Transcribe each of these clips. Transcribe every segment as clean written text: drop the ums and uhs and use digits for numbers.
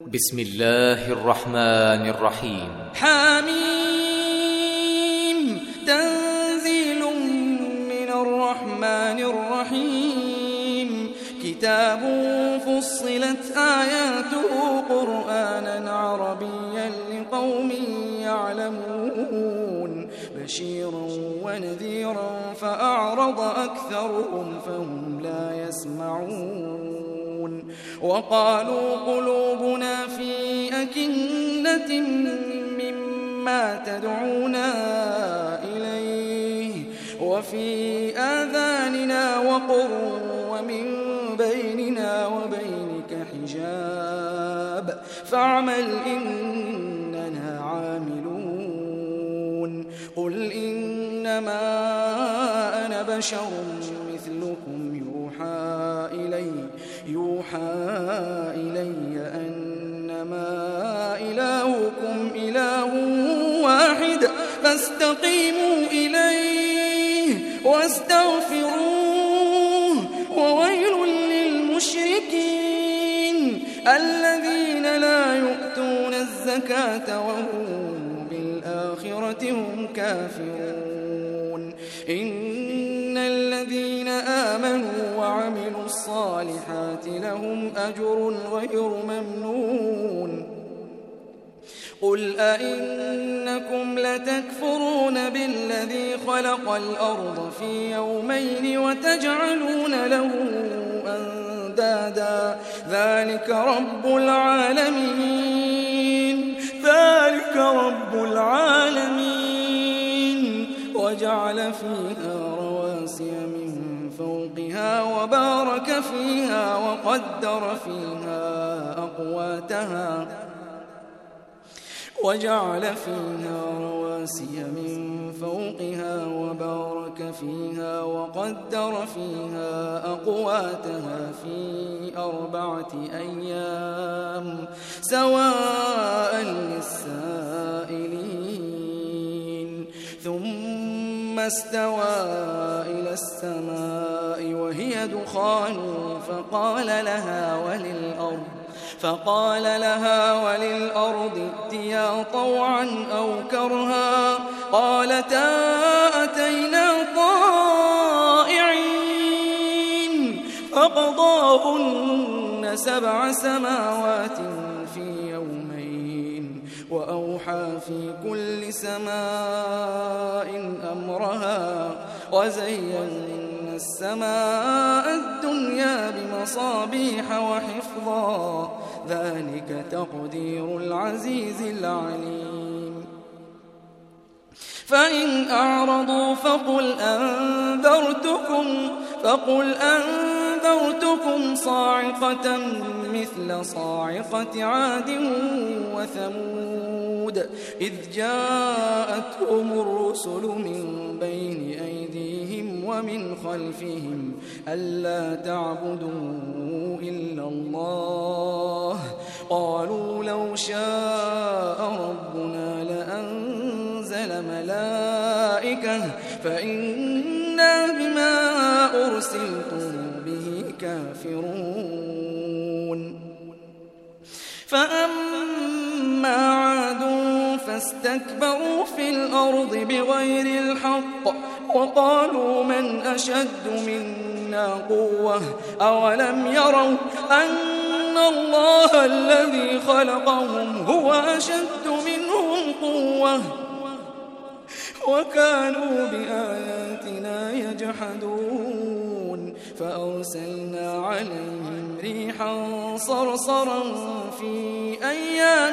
بسم الله الرحمن الرحيم. حميم تنزيل من الرحمن الرحيم. كتاب فصلت آياته قرآنا عربيا لقوم يعلمون بشيرا ونذيرا فأعرض أكثرهم فهم لا يسمعون. وقالوا قلوبنا في أكنة مما تدعونا إليه وفي آذاننا وقر ومن بيننا وبينك حجاب فاعمل إننا عاملون. قل إنما أنا بشر مثلكم يوحى إلي أنما إلهكم إله واحد فاستقيموا إليه واستغفروه. وويل للمشركين الذين لا يؤتون الزكاة وهم بالآخرة هم كافرون. إن الذين آمنوا وعملوا الصالحات لهم أجر غير ممنون. قل أئنكم لتكفرون بالذي خلق الأرض في يومين وتجعلون له أندادا ذلك رب العالمين وجعل فيها رواسي من فوقها وبارك فيها وقدر فيها أقواتها في 4 أيام سواء للسائلين. ثم استوى إلى السماء وهي دخان فقال لها وللأرض ائتيا طوعا أو كرها قالتا أتينا طائعين. فقضاهن 7 سماوات في يومين وأوحى في كل سماء أمرها وزينا السماء الدنيا بمصابيح وحفظا ذلك تقدير العزيز العليم. فإن أعرضوا فقل أنذرتكم صاعقة مثل صاعقة عاد وثمود إذ جاءتهم الرسل من بين أيديهم ومن خلفهم ألا تعبدوا إلا الله قالوا لو شاء ربنا لأنزل ملائكة فإنا بما أرسلتم به كافرون. فأما عاد فاستكبروا في الأرض بغير الحق وقالوا من أشد منا قوة أولم يروا أن الله الذي خلقهم هو أشد منهم قوة وكانوا بآياتنا يجحدون. فأرسلنا عليهم ريحا صرصرا في أيام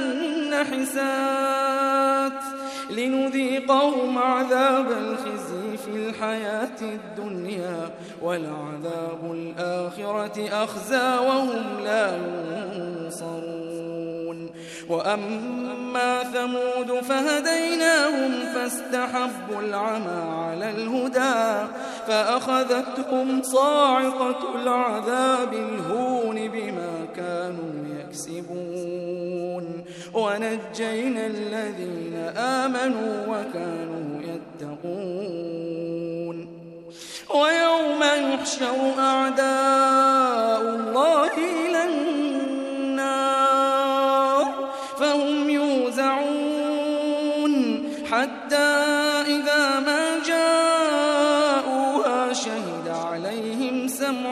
نحسات لنذيقهم عذاب الخزي في الحياة الدنيا ولعذاب الآخرة أخزى وهم لا ينصرون. وأما ثمود فهديناهم فاستحبوا العمى على الهدى فأخذتهم صاعقة العذاب الهون بما كانوا يكسبون. ونجينا الذين آمنوا وكانوا يتقون. ويوم يحشر أعداء الله إلى النار حتى إذا ما جاءوها شهد عليهم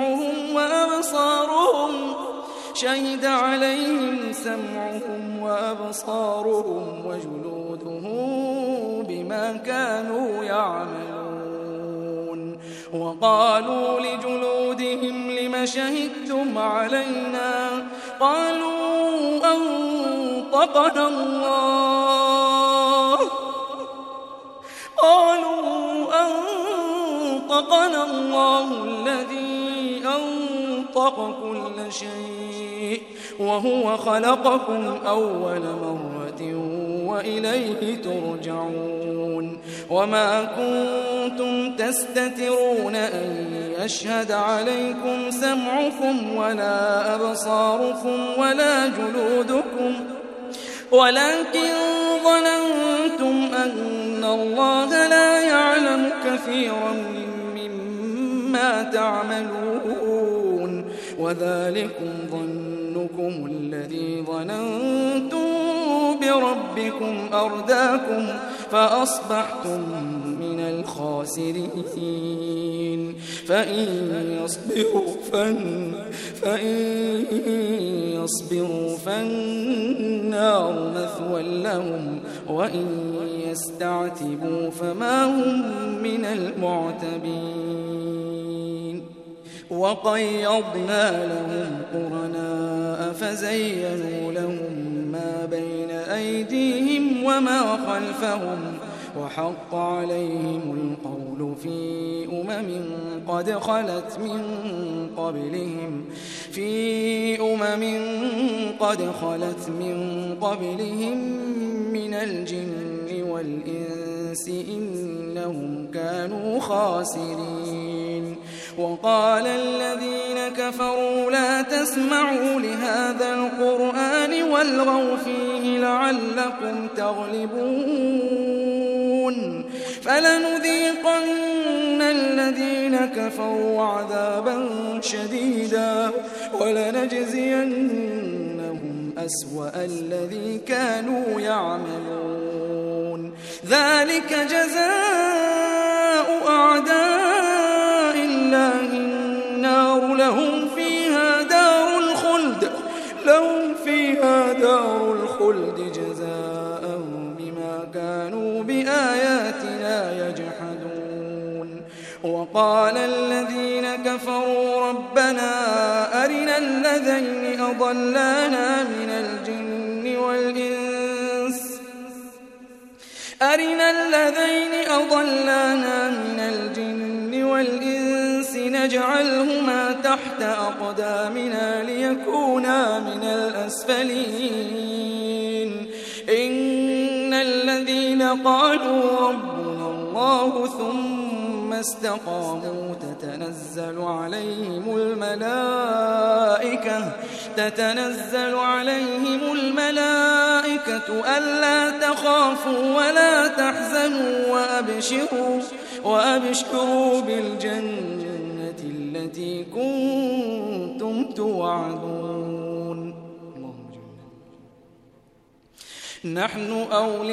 سمعهم وأبصارهم وجلودهم بما كانوا يعملون. وقالوا لجلودهم لم شهدتم علينا؟ قالوا أنطقنا الله الذي أنطق كل شيء وهو خلقكم أول مرة وإليه ترجعون. وما كنتم تستترون أن يشهد عليكم سمعكم ولا أبصاركم ولا جلودكم ولكن ظننتم أن الله لا يعلم كثيرا مما تعملون. وذلكم ظنكم الذي ظننتم بربكم أرداكم فأصبحتم من الخاسرين. فإن يصبروا فالنار مثوى لهم وإن يستعتبوا فما هم من المعتبين. وقيضنا لهم قرناء فزينوا لهم ما بين أيديهم وما خلفهم وحق عليهم القول في قد خلت من قبلهم من الجن والإنس إنهم كانوا خاسرين. وقال الذين كفروا لا تسمعوا لهذا القرآن والغوا فيه لعلكم تغلبون. فلنذيقن الذين كفروا عذابا شديدا ولنجزينهم أسوأ الذي كانوا يعملون. ذلك جزاء أعداء الله النار لهم فيها دار الخلد جزاء بما كانوا بآياتنا يجحدون. وقال الذين كفروا ربنا أرنا الذين أضلانا من الجن والإنس نجعلهما تحت أقدامنا ليكونا من الأسفلين. إن الذين قالوا ربنا الله ثم استقاموا تتنزل عليهم الملائكة ألا تخافوا ولا تحزنوا وأبشروا بالجنة التي كنتم توعدون. نحن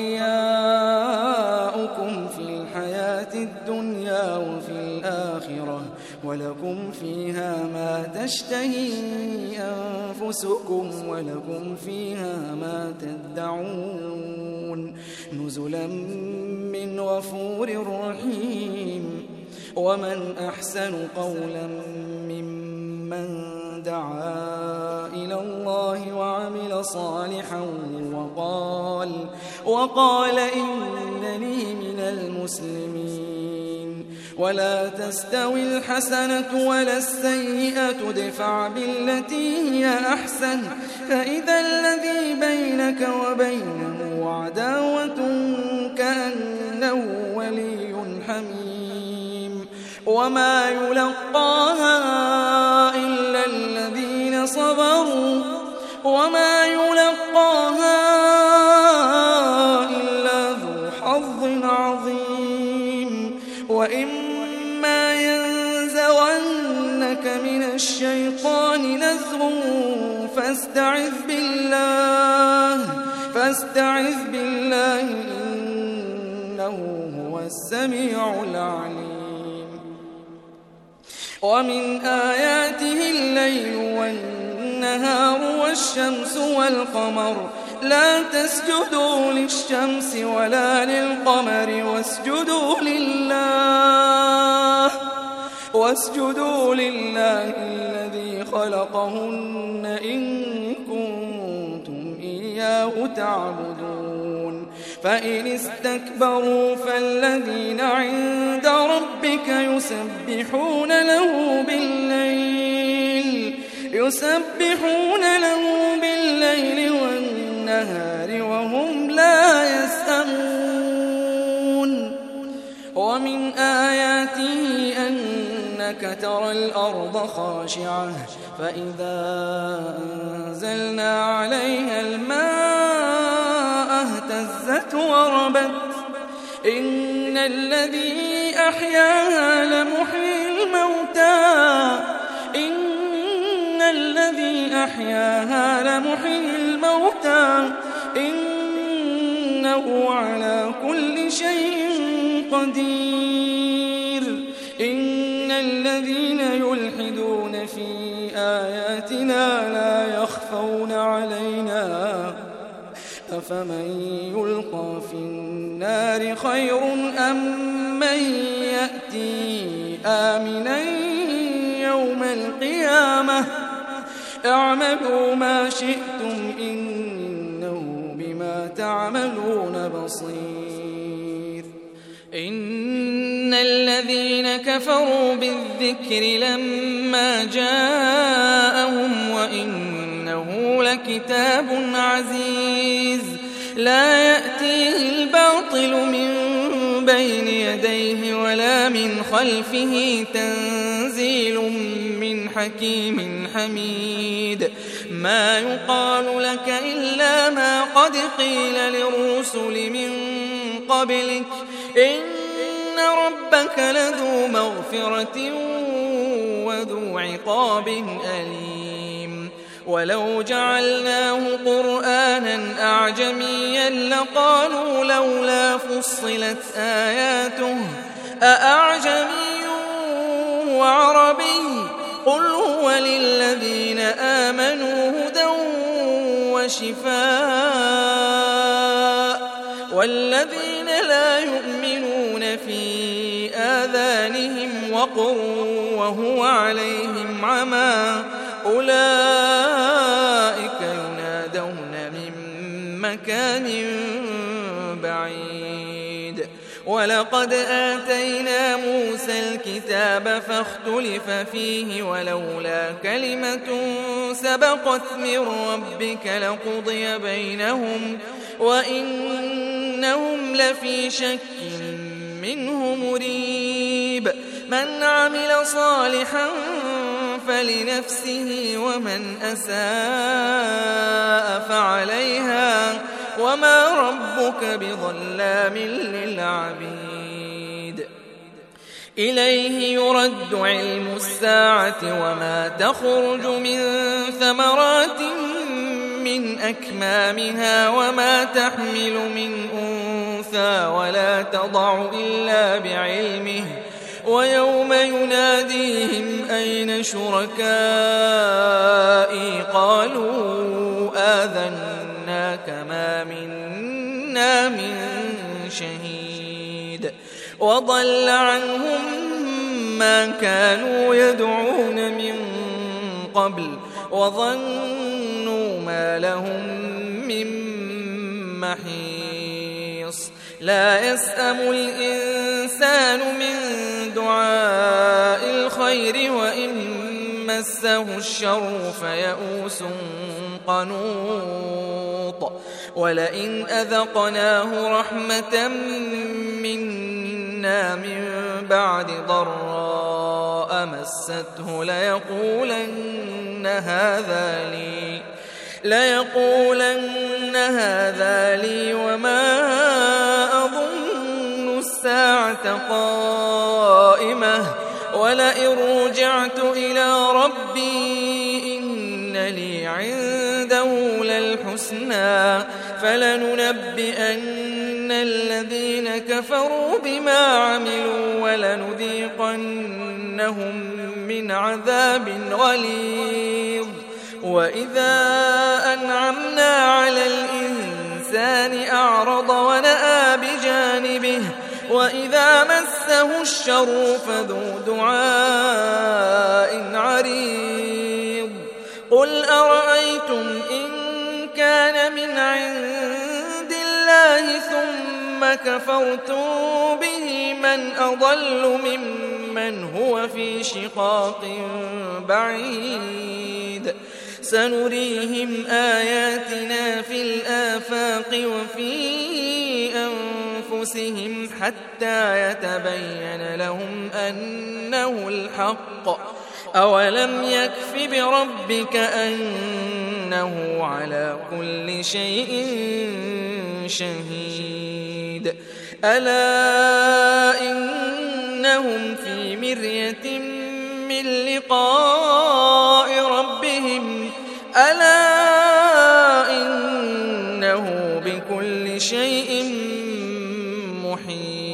أولياؤكم في الحياة الدنيا وفي الآخرة ولكم فيها ما تشتهي أنفسكم ولكم فيها ما تدعون نزلا من غفور رحيم. ومن أحسن قولا ممن دعا إلى الله وعمل صالحا وقال إنني من المسلمين. ولا تستوي الحسنة ولا السيئة ادفع بالتي هي أحسن فإذا الذي بينك وبينه عداوة كأنه ولي حميم. وما يلقاها إلا الذين صبروا وما يلقاها إلا ذو حظ عظيم. وإما ينزغنك من الشيطان نزغ فاستعذ بالله إنه هو السميع العليم. ومن آياته الليل والنهار والشمس والقمر لا تسجدوا للشمس ولا للقمر واسجدوا لله الذي خلقهن إن كنتم إياه تعبدون. فإن استكبروا فالذين عند ربك يسبحون له بالليل والنهار وهم لا يسأمون. ومن آياته أنك ترى الأرض خاشعة فإذا أنزلنا عليها الماء اهتزت وربت إن الذي أحياها لمحيي الموتى إنه على كل شيء قدير. إن الذين يلحدون في آياتنا لا يخفون علينا أفمن يلقى في النار خير أم من يأتي آمنا يوم القيامة اعملوا ما شئتم إنه بما تعملون بصير. إن الذين كفروا بالذكر لما جاءهم وإنه لكتاب عزيز لا يأتيه الباطل من بين يديه ولا من خلفه تنزيل من حكيم حميد. ما يقال لك إلا ما قد قيل للرسل من قبلك إن ربك لذو مغفرة وذو عقاب أليم. ولو جعلناه قرآنا أعجميا لقالوا لولا فصلت آياته أأعجمي وعربي قل هو للذين آمنوا هدى وشفاء والذين لا يؤمنون في آذانهم وقر وهو عليهم عمى أولئك ينادون من مكان بعيد. ولقد آتينا موسى الكتاب فاختلف فيه ولولا كلمة سبقت من ربك لقضي بينهم وإنهم لفي شك منه مريب. من عمل صالحا فلنفسه ومن أساء فعليها وما ربك بظلام للعبيد. إليه يرد علم الساعة وما تخرج من ثمرات من أكمامها وما تحمل من أنثى ولا تضع إلا بعلمه ويوم يناديهم أين شركائي قالوا آذناك ما منا من شهيد. وضل عنهم ما كانوا يدعون من قبل وظنوا ما لهم من محيص. لا يسأم الإنسان من دعاء الخير وإن مسه الشر فيئوس قنوط. ولئن أذقناه رحمة منا من بعد ضراء مسته ليقولن هذا لي وما أظن الساعة قائمة ولئن رجعت إلى ربي إن لي عنده للحسنى حسنا فلننبئن الذين كفروا بما عملوا ولنذيقنهم من عذاب غليظ وإذا أنعمنا على الإنسان أعرض ونأى بجانبه وإذا مسه الشر فذو دعاء عريض قل أرأيتم إن كان من عند الله ثم كفرتم به من أضل ممن هو في شقاق بعيد سنريهم آياتنا في الآفاق وفي أنفسهم حتى يتبين لهم أنه الحق أولم يكف بربك أنه على كل شيء شهيد ألا إنهم في مرية من لقاء ربهم ألا إنه بكل شيء محيط